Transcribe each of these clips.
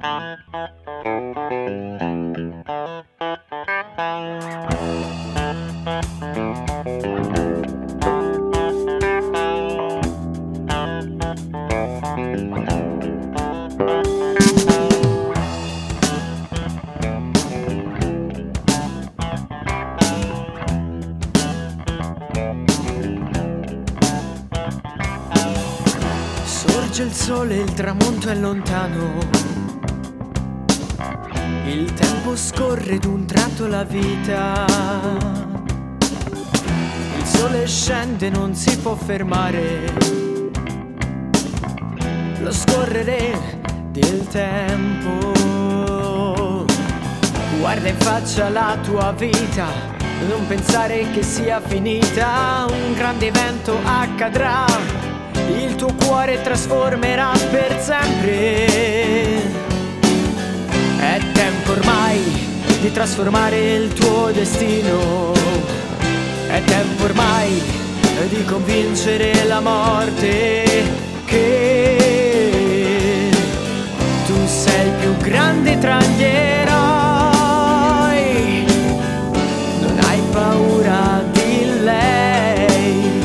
Sorge il sole, il tramonto è lontano, il tempo scorre d'un tratto la vita. Il sole scende, non si può fermare lo scorrere del tempo. Guarda in faccia la tua vita, non pensare che sia finita. Un grande evento accadrà, il tuo cuore trasformerà per sempre. È tempo ormai di trasformare il tuo destino. È tempo ormai di convincere la morte che tu sei il più grande tra gli eroi. Non hai paura di lei.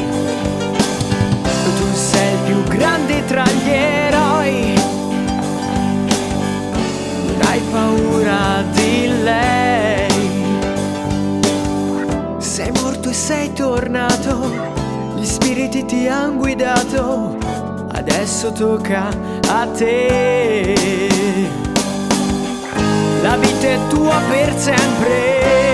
Tu sei il più grande tra gli eroi. Non hai paura di lei. Sei morto e sei tornato, gli spiriti ti han guidato, adesso tocca a te. La vita è tua per sempre.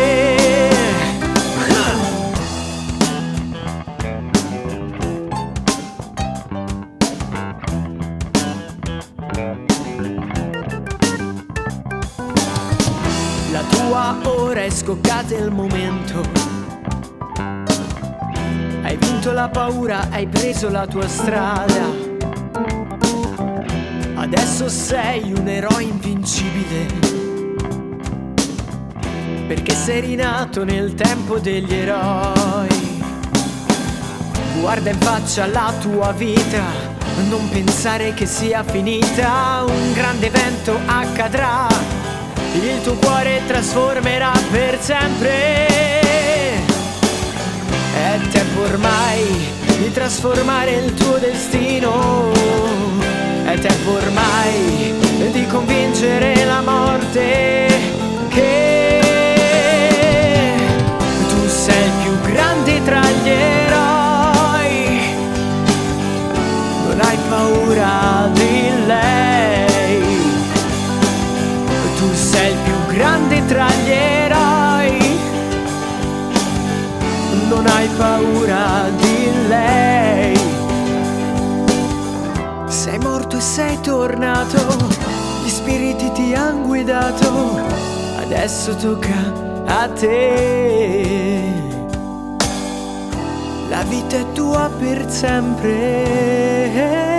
La tua ora è scoccata il momento. Hai vinto la paura, hai preso la tua strada. Adesso sei un eroe invincibile, perché sei rinato nel tempo degli eroi. Guarda in faccia la tua vita, non pensare che sia finita. Un grande evento accadrà, il tuo cuore trasformerà per sempre. È tempo ormai di trasformare il tuo destino. È tempo ormai di convincere la morte che tu sei il più grande tra gli eroi. Non hai paura di lei. Tu sei il più grande tra gli eroi. Non hai paura di lei. Sei morto e sei tornato, gli spiriti ti han guidato, adesso tocca a te. La vita è tua per sempre.